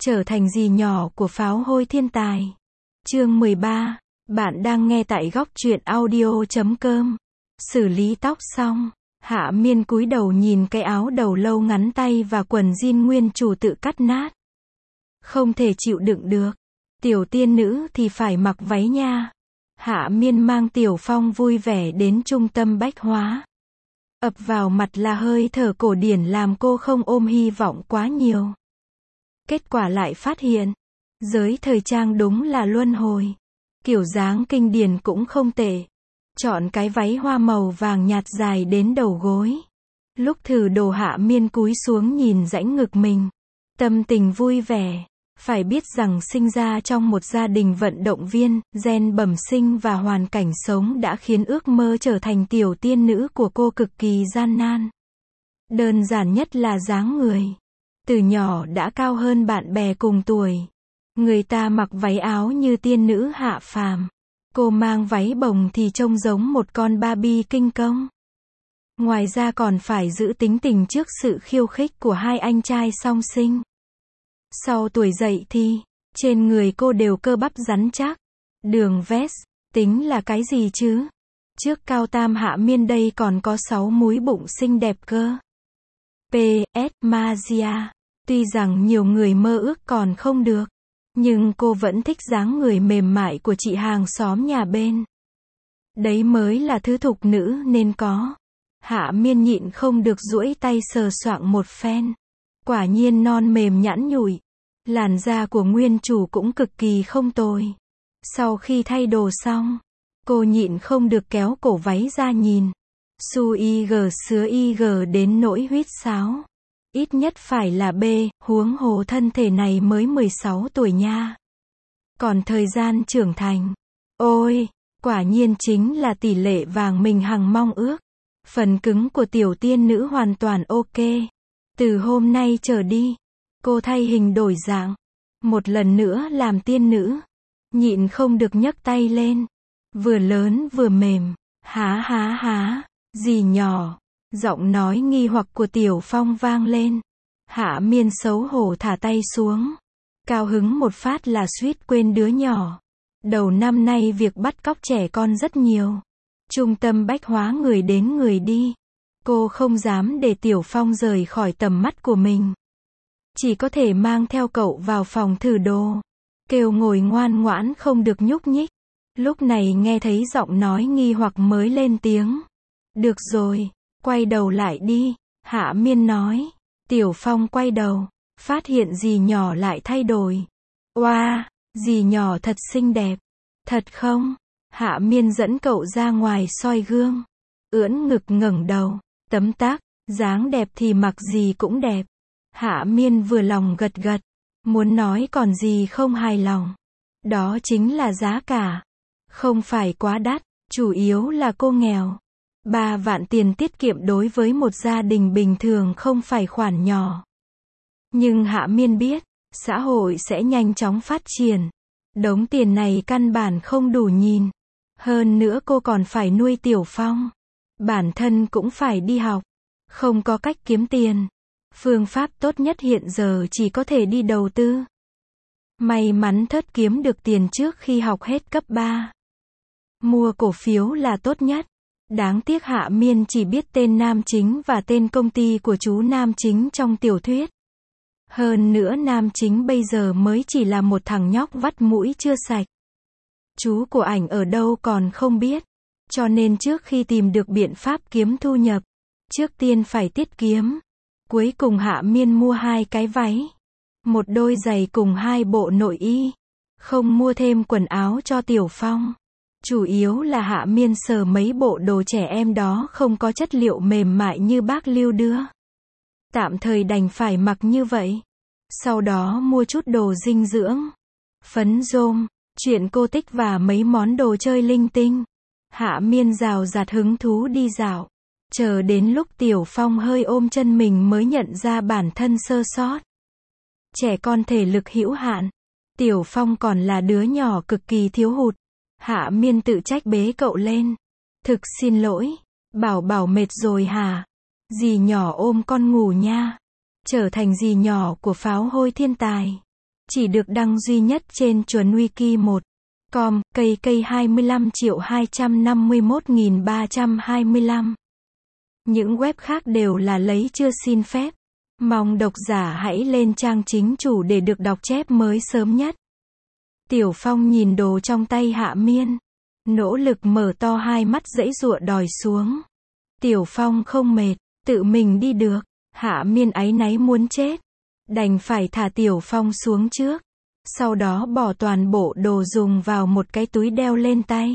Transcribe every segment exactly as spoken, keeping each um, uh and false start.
Trở thành dì nhỏ của pháo hôi thiên tài. Chương mười ba. Bạn đang nghe tại góc truyện audio chấm com. Xử lý tóc xong, Hạ Miên cúi đầu nhìn cái áo đầu lâu ngắn tay và quần jean nguyên chủ tự cắt nát. Không thể chịu đựng được. Tiểu tiên nữ thì phải mặc váy nha. Hạ Miên mang Tiểu Phong vui vẻ đến trung tâm bách hóa. Ập vào mặt là hơi thở cổ điển làm cô không ôm hy vọng quá nhiều. Kết quả lại phát hiện, giới thời trang đúng là luân hồi. Kiểu dáng kinh điển cũng không tệ. Chọn cái váy hoa màu vàng nhạt dài đến đầu gối. Lúc thử đồ Hạ Miên cúi xuống nhìn rãnh ngực mình. Tâm tình vui vẻ. Phải biết rằng sinh ra trong một gia đình vận động viên, gen bẩm sinh và hoàn cảnh sống đã khiến ước mơ trở thành tiểu tiên nữ của cô cực kỳ gian nan. Đơn giản nhất là dáng người. Từ nhỏ đã cao hơn bạn bè cùng tuổi. Người ta mặc váy áo như tiên nữ hạ phàm. Cô mang váy bồng thì trông giống một con Barbie kinh công. Ngoài ra còn phải giữ tính tình trước sự khiêu khích của hai anh trai song sinh. Sau tuổi dậy thì, trên người cô đều cơ bắp rắn chắc. Đường vest, tính là cái gì chứ? Trước cao tam Hạ Miên đây còn có sáu múi bụng xinh đẹp cơ. pê ét Magia. Tuy rằng nhiều người mơ ước còn không được. Nhưng cô vẫn thích dáng người mềm mại của chị hàng xóm nhà bên. Đấy mới là thứ thục nữ nên có. Hạ Miên nhịn không được duỗi tay sờ soạng một phen. Quả nhiên non mềm nhẵn nhụi. Làn da của nguyên chủ cũng cực kỳ không tồi. Sau khi thay đồ xong, cô nhịn không được kéo cổ váy ra nhìn. Su y gờ sứa y gờ đến nỗi huýt sáo. Ít nhất phải là B, huống hồ thân thể này mới mười sáu tuổi nha. Còn thời gian trưởng thành. Ôi, quả nhiên chính là tỷ lệ vàng mình hằng mong ước. Phần cứng của tiểu tiên nữ hoàn toàn ok. Từ hôm nay trở đi, cô thay hình đổi dạng. Một lần nữa làm tiên nữ. Nhịn không được nhấc tay lên. Vừa lớn vừa mềm. Há há há, dì nhỏ. Giọng nói nghi hoặc của Tiểu Phong vang lên. Hạ Miên xấu hổ thả tay xuống. Cao hứng một phát là suýt quên đứa nhỏ. Đầu năm nay việc bắt cóc trẻ con rất nhiều. Trung tâm bách hóa người đến người đi. Cô không dám để Tiểu Phong rời khỏi tầm mắt của mình. Chỉ có thể mang theo cậu vào phòng thử đồ. Kêu ngồi ngoan ngoãn không được nhúc nhích. Lúc này nghe thấy giọng nói nghi hoặc mới lên tiếng. Được rồi, quay đầu lại đi, Hạ Miên nói. Tiểu Phong quay đầu, phát hiện dì nhỏ lại thay đổi. Oa, dì nhỏ thật xinh đẹp. Thật không? Hạ Miên dẫn cậu ra ngoài soi gương. Ưỡn ngực ngẩng đầu, tấm tắc, dáng đẹp thì mặc gì cũng đẹp. Hạ Miên vừa lòng gật gật, muốn nói còn gì không hài lòng. Đó chính là giá cả. Không phải quá đắt, chủ yếu là cô nghèo. Ba vạn tiền tiết kiệm đối với một gia đình bình thường không phải khoản nhỏ. Nhưng Hạ Miên biết, xã hội sẽ nhanh chóng phát triển. Đống tiền này căn bản không đủ nhìn. Hơn nữa cô còn phải nuôi Tiểu Phong. Bản thân cũng phải đi học. Không có cách kiếm tiền. Phương pháp tốt nhất hiện giờ chỉ có thể đi đầu tư. May mắn thớt kiếm được tiền trước khi học hết cấp ba. Mua cổ phiếu là tốt nhất. Đáng tiếc Hạ Miên chỉ biết tên nam chính và tên công ty của chú nam chính trong tiểu thuyết. Hơn nữa nam chính bây giờ mới chỉ là một thằng nhóc vắt mũi chưa sạch. Chú của ảnh ở đâu còn không biết. Cho nên trước khi tìm được biện pháp kiếm thu nhập, trước tiên phải tiết kiệm. Cuối cùng Hạ Miên mua hai cái váy, một đôi giày cùng hai bộ nội y. Không mua thêm quần áo cho Tiểu Phong. Chủ yếu là Hạ Miên sờ mấy bộ đồ trẻ em đó không có chất liệu mềm mại như bác Lưu đưa. Tạm thời đành phải mặc như vậy. Sau đó mua chút đồ dinh dưỡng, phấn rôm, chuyện cô tích và mấy món đồ chơi linh tinh. Hạ Miên rào rạt hứng thú đi dạo. Chờ đến lúc Tiểu Phong hơi ôm chân mình mới nhận ra bản thân sơ sót. Trẻ con thể lực hữu hạn. Tiểu Phong còn là đứa nhỏ cực kỳ thiếu hụt. Hạ Miên tự trách bế cậu lên. Thực xin lỗi. Bảo bảo mệt rồi hả? Dì nhỏ ôm con ngủ nha. Trở thành dì nhỏ của pháo hôi thiên tài. Chỉ được đăng duy nhất trên chuẩn wiki một com, cây cây hai mươi lăm triệu hai trăm năm mươi mốt nghìn ba trăm hai mươi lăm. Những web khác đều là lấy chưa xin phép. Mong độc giả hãy lên trang chính chủ để được đọc chép mới sớm nhất. Tiểu Phong nhìn đồ trong tay Hạ Miên, nỗ lực mở to hai mắt giãy giụa đòi xuống. Tiểu Phong không mệt, tự mình đi được. Hạ Miên áy náy muốn chết, đành phải thả Tiểu Phong xuống trước, sau đó bỏ toàn bộ đồ dùng vào một cái túi đeo lên tay.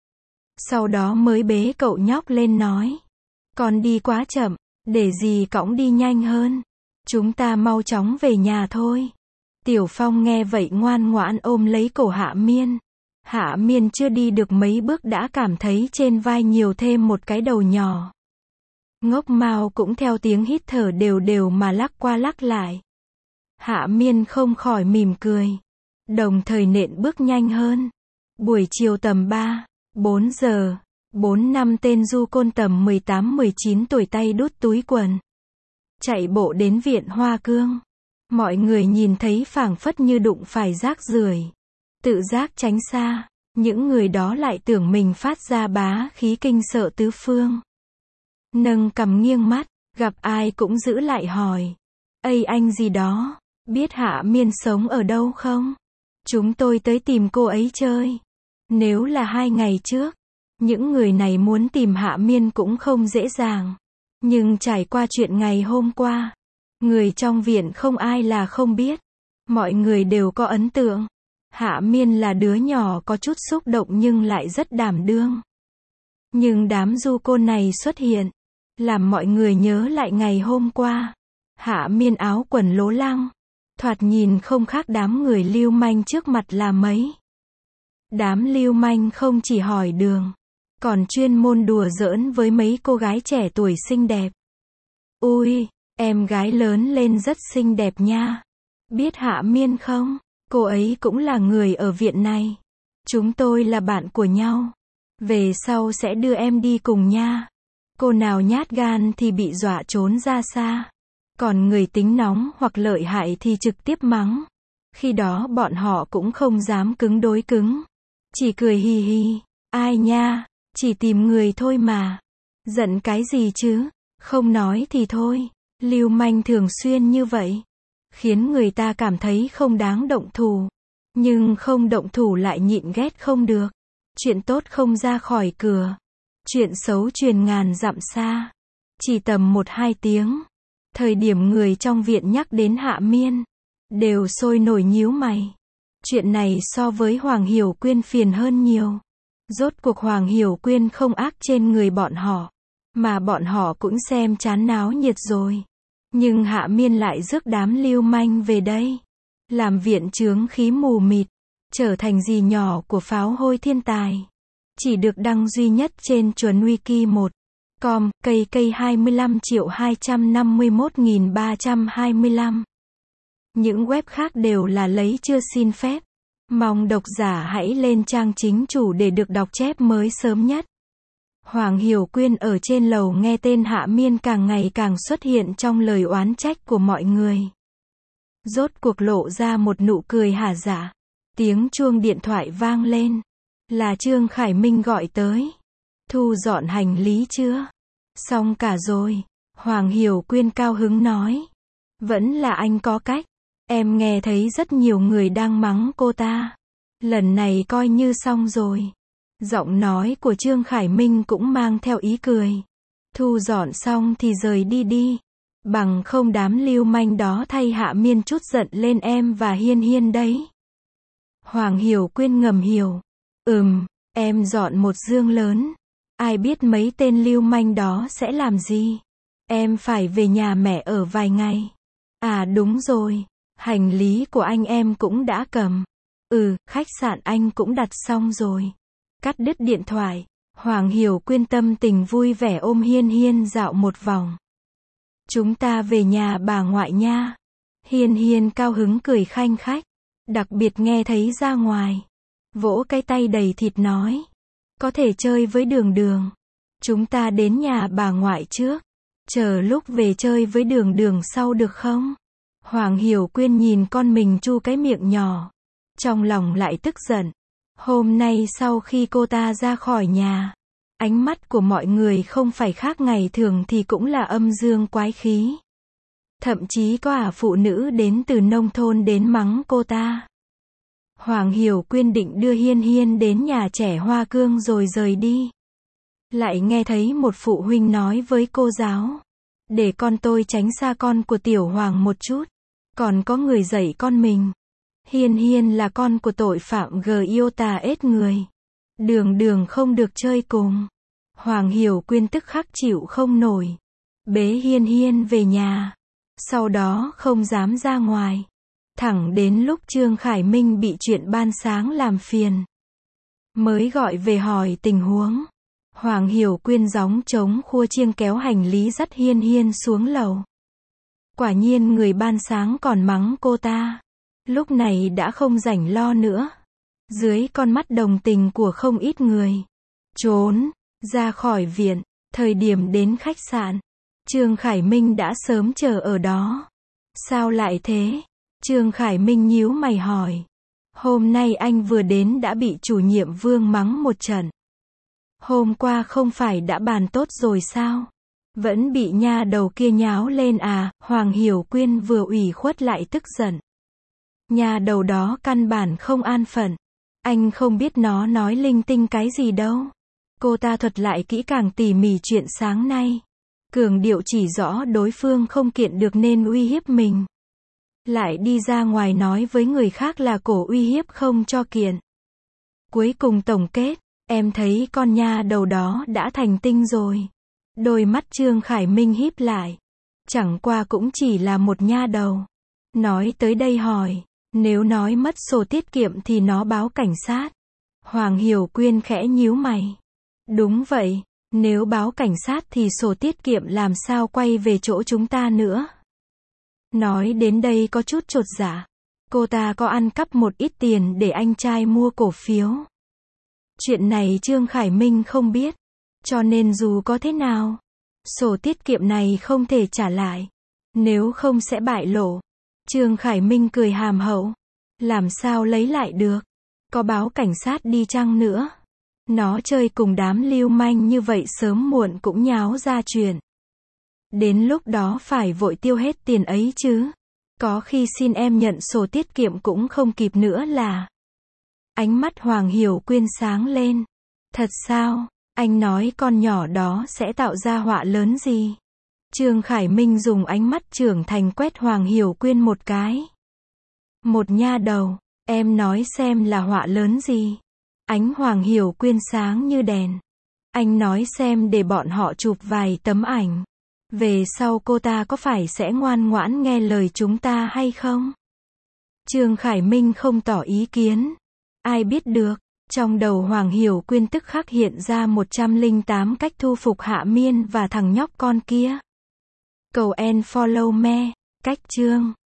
Sau đó mới bế cậu nhóc lên nói, con đi quá chậm, để dì cõng đi nhanh hơn. Chúng ta mau chóng về nhà thôi. Tiểu Phong nghe vậy ngoan ngoãn ôm lấy cổ Hạ Miên. Hạ Miên chưa đi được mấy bước đã cảm thấy trên vai nhiều thêm một cái đầu nhỏ. Ngốc Mao cũng theo tiếng hít thở đều đều mà lắc qua lắc lại. Hạ Miên không khỏi mỉm cười, đồng thời nện bước nhanh hơn. Buổi chiều tầm ba, bốn giờ, bốn năm tên du côn tầm mười tám mười chín tuổi tay đút túi quần, chạy bộ đến viện Hoa Cương. Mọi người nhìn thấy phảng phất như đụng phải rác rưởi, tự giác tránh xa. Những người đó lại tưởng mình phát ra bá khí kinh sợ tứ phương. Nâng cằm nghiêng mắt, gặp ai cũng giữ lại hỏi, ây anh gì đó, biết Hạ Miên sống ở đâu không? Chúng tôi tới tìm cô ấy chơi. Nếu là hai ngày trước, những người này muốn tìm Hạ Miên cũng không dễ dàng. Nhưng trải qua chuyện ngày hôm qua, người trong viện không ai là không biết. Mọi người đều có ấn tượng. Hạ Miên là đứa nhỏ có chút xúc động nhưng lại rất đảm đương. Nhưng đám du côn này xuất hiện, làm mọi người nhớ lại ngày hôm qua. Hạ Miên áo quần lố lăng, thoạt nhìn không khác đám người lưu manh trước mặt là mấy. Đám lưu manh không chỉ hỏi đường, còn chuyên môn đùa giỡn với mấy cô gái trẻ tuổi xinh đẹp. Ui, em gái lớn lên rất xinh đẹp nha. Biết Hạ Miên không? Cô ấy cũng là người ở viện này. Chúng tôi là bạn của nhau. Về sau sẽ đưa em đi cùng nha. Cô nào nhát gan thì bị dọa trốn ra xa. Còn người tính nóng hoặc lợi hại thì trực tiếp mắng. Khi đó bọn họ cũng không dám cứng đối cứng. Chỉ cười hì hì. Ai nha, chỉ tìm người thôi mà. Giận cái gì chứ? Không nói thì thôi. Lưu manh thường xuyên như vậy, khiến người ta cảm thấy không đáng động thủ. Nhưng không động thủ lại nhịn ghét không được. Chuyện tốt không ra khỏi cửa, chuyện xấu truyền ngàn dặm xa. Chỉ tầm một hai tiếng, thời điểm người trong viện nhắc đến Hạ Miên, đều sôi nổi nhíu mày. Chuyện này so với Hoàng Hiểu Quyên phiền hơn nhiều. Rốt cuộc Hoàng Hiểu Quyên không ác trên người bọn họ, mà bọn họ cũng xem chán náo nhiệt rồi. Nhưng Hạ Miên lại rước đám lưu manh về đây, làm viện chướng khí mù mịt, trở thành dì nhỏ của pháo hôi thiên tài. Chỉ được đăng duy nhất trên chuẩn wiki một com, cây cây hai mươi lăm triệu hai trăm năm mươi mốt nghìn ba trăm hai mươi lăm. Những web khác đều là lấy chưa xin phép. Mong độc giả hãy lên trang chính chủ để được đọc chép mới sớm nhất. Hoàng Hiểu Quyên ở trên lầu nghe tên Hạ Miên càng ngày càng xuất hiện trong lời oán trách của mọi người. Rốt cuộc lộ ra một nụ cười hả dạ. Tiếng chuông điện thoại vang lên. Là Trương Khải Minh gọi tới. Thu dọn hành lý chưa? Xong cả rồi. Hoàng Hiểu Quyên cao hứng nói. Vẫn là anh có cách. Em nghe thấy rất nhiều người đang mắng cô ta. Lần này coi như xong rồi. Giọng nói của Trương Khải Minh cũng mang theo ý cười. Thu dọn xong thì rời đi đi. Bằng không đám lưu manh đó thay Hạ Miên chút giận lên em và Hiên Hiên đấy. Hoàng Hiểu Quyên ngầm hiểu. Ừm, em dọn một dương lớn. Ai biết mấy tên lưu manh đó sẽ làm gì. Em phải về nhà mẹ ở vài ngày. À đúng rồi, hành lý của anh em cũng đã cầm. Ừ, khách sạn anh cũng đặt xong rồi. Cắt đứt điện thoại, Hoàng Hiểu Quyên tâm tình vui vẻ ôm Hiên Hiên dạo một vòng. Chúng ta về nhà bà ngoại nha. Hiên Hiên cao hứng cười khanh khách, đặc biệt nghe thấy ra ngoài. Vỗ cái tay đầy thịt nói. Có thể chơi với Đường Đường. Chúng ta đến nhà bà ngoại trước. Chờ lúc về chơi với Đường Đường sau được không? Hoàng Hiểu Quyên nhìn con mình chu cái miệng nhỏ. Trong lòng lại tức giận. Hôm nay sau khi cô ta ra khỏi nhà, ánh mắt của mọi người không phải khác ngày thường thì cũng là âm dương quái khí. Thậm chí có ả phụ nữ đến từ nông thôn đến mắng cô ta. Hoàng Hiểu Quyên định đưa Hiên Hiên đến nhà trẻ Hoa Cương rồi rời đi. Lại nghe thấy một phụ huynh nói với cô giáo. Để con tôi tránh xa con của Tiểu Hoàng một chút. Còn có người dạy con mình. Hiên Hiên là con của tội phạm gờ yêu tà ết người. Đường đường không được chơi cùng. Hoàng Hiểu Quyên tức khắc chịu không nổi. Bế Hiên Hiên về nhà. Sau đó không dám ra ngoài. Thẳng đến lúc Trương Khải Minh bị chuyện ban sáng làm phiền. Mới gọi về hỏi tình huống. Hoàng Hiểu Quyên gióng trống khua chiêng kéo hành lý dắt Hiên Hiên xuống lầu. Quả nhiên người ban sáng còn mắng cô ta. Lúc này đã không rảnh lo nữa. Dưới con mắt đồng tình của không ít người. Trốn ra khỏi viện. Thời điểm đến khách sạn, Trương Khải Minh đã sớm chờ ở đó. Sao lại thế? Trương Khải Minh nhíu mày hỏi. Hôm nay anh vừa đến đã bị chủ nhiệm Vương mắng một trận. Hôm qua không phải đã bàn tốt rồi sao? Vẫn bị nha đầu kia nháo lên à? Hoàng Hiểu Quyên vừa ủy khuất lại tức giận. Nha đầu đó căn bản không an phận. Anh không biết nó nói linh tinh cái gì đâu. Cô ta thuật lại kỹ càng tỉ mỉ chuyện sáng nay. Cường điệu chỉ rõ đối phương không kiện được nên uy hiếp mình. Lại đi ra ngoài nói với người khác là cổ uy hiếp không cho kiện. Cuối cùng tổng kết, em thấy con nha đầu đó đã thành tinh rồi. Đôi mắt Trương Khải Minh híp lại. Chẳng qua cũng chỉ là một nha đầu. Nói tới đây hỏi, nếu nói mất sổ tiết kiệm thì nó báo cảnh sát. Hoàng Hiểu Quyên khẽ nhíu mày. Đúng vậy, nếu báo cảnh sát thì sổ tiết kiệm làm sao quay về chỗ chúng ta nữa. Nói đến đây có chút chột dạ. Cô ta có ăn cắp một ít tiền để anh trai mua cổ phiếu. Chuyện này Trương Khải Minh không biết. Cho nên dù có thế nào, sổ tiết kiệm này không thể trả lại. Nếu không sẽ bại lộ. Trương Khải Minh cười hàm hậu. Làm sao lấy lại được? Có báo cảnh sát đi chăng nữa? Nó chơi cùng đám lưu manh như vậy sớm muộn cũng nháo ra chuyện. Đến lúc đó phải vội tiêu hết tiền ấy chứ. Có khi xin em nhận sổ tiết kiệm cũng không kịp nữa là. Ánh mắt Hoàng Hiểu Quyên sáng lên. Thật sao? Anh nói con nhỏ đó sẽ tạo ra họa lớn gì? Trương Khải Minh dùng ánh mắt trưởng thành quét Hoàng Hiểu Quyên một cái. Một nha đầu, em nói xem là họa lớn gì? Ánh Hoàng Hiểu Quyên sáng như đèn. Anh nói xem để bọn họ chụp vài tấm ảnh. Về sau cô ta có phải sẽ ngoan ngoãn nghe lời chúng ta hay không? Trương Khải Minh không tỏ ý kiến. Ai biết được, trong đầu Hoàng Hiểu Quyên tức khắc hiện ra một trăm lẻ tám cách thu phục Hạ Miên và thằng nhóc con kia. Cầu en follow me, cách chương.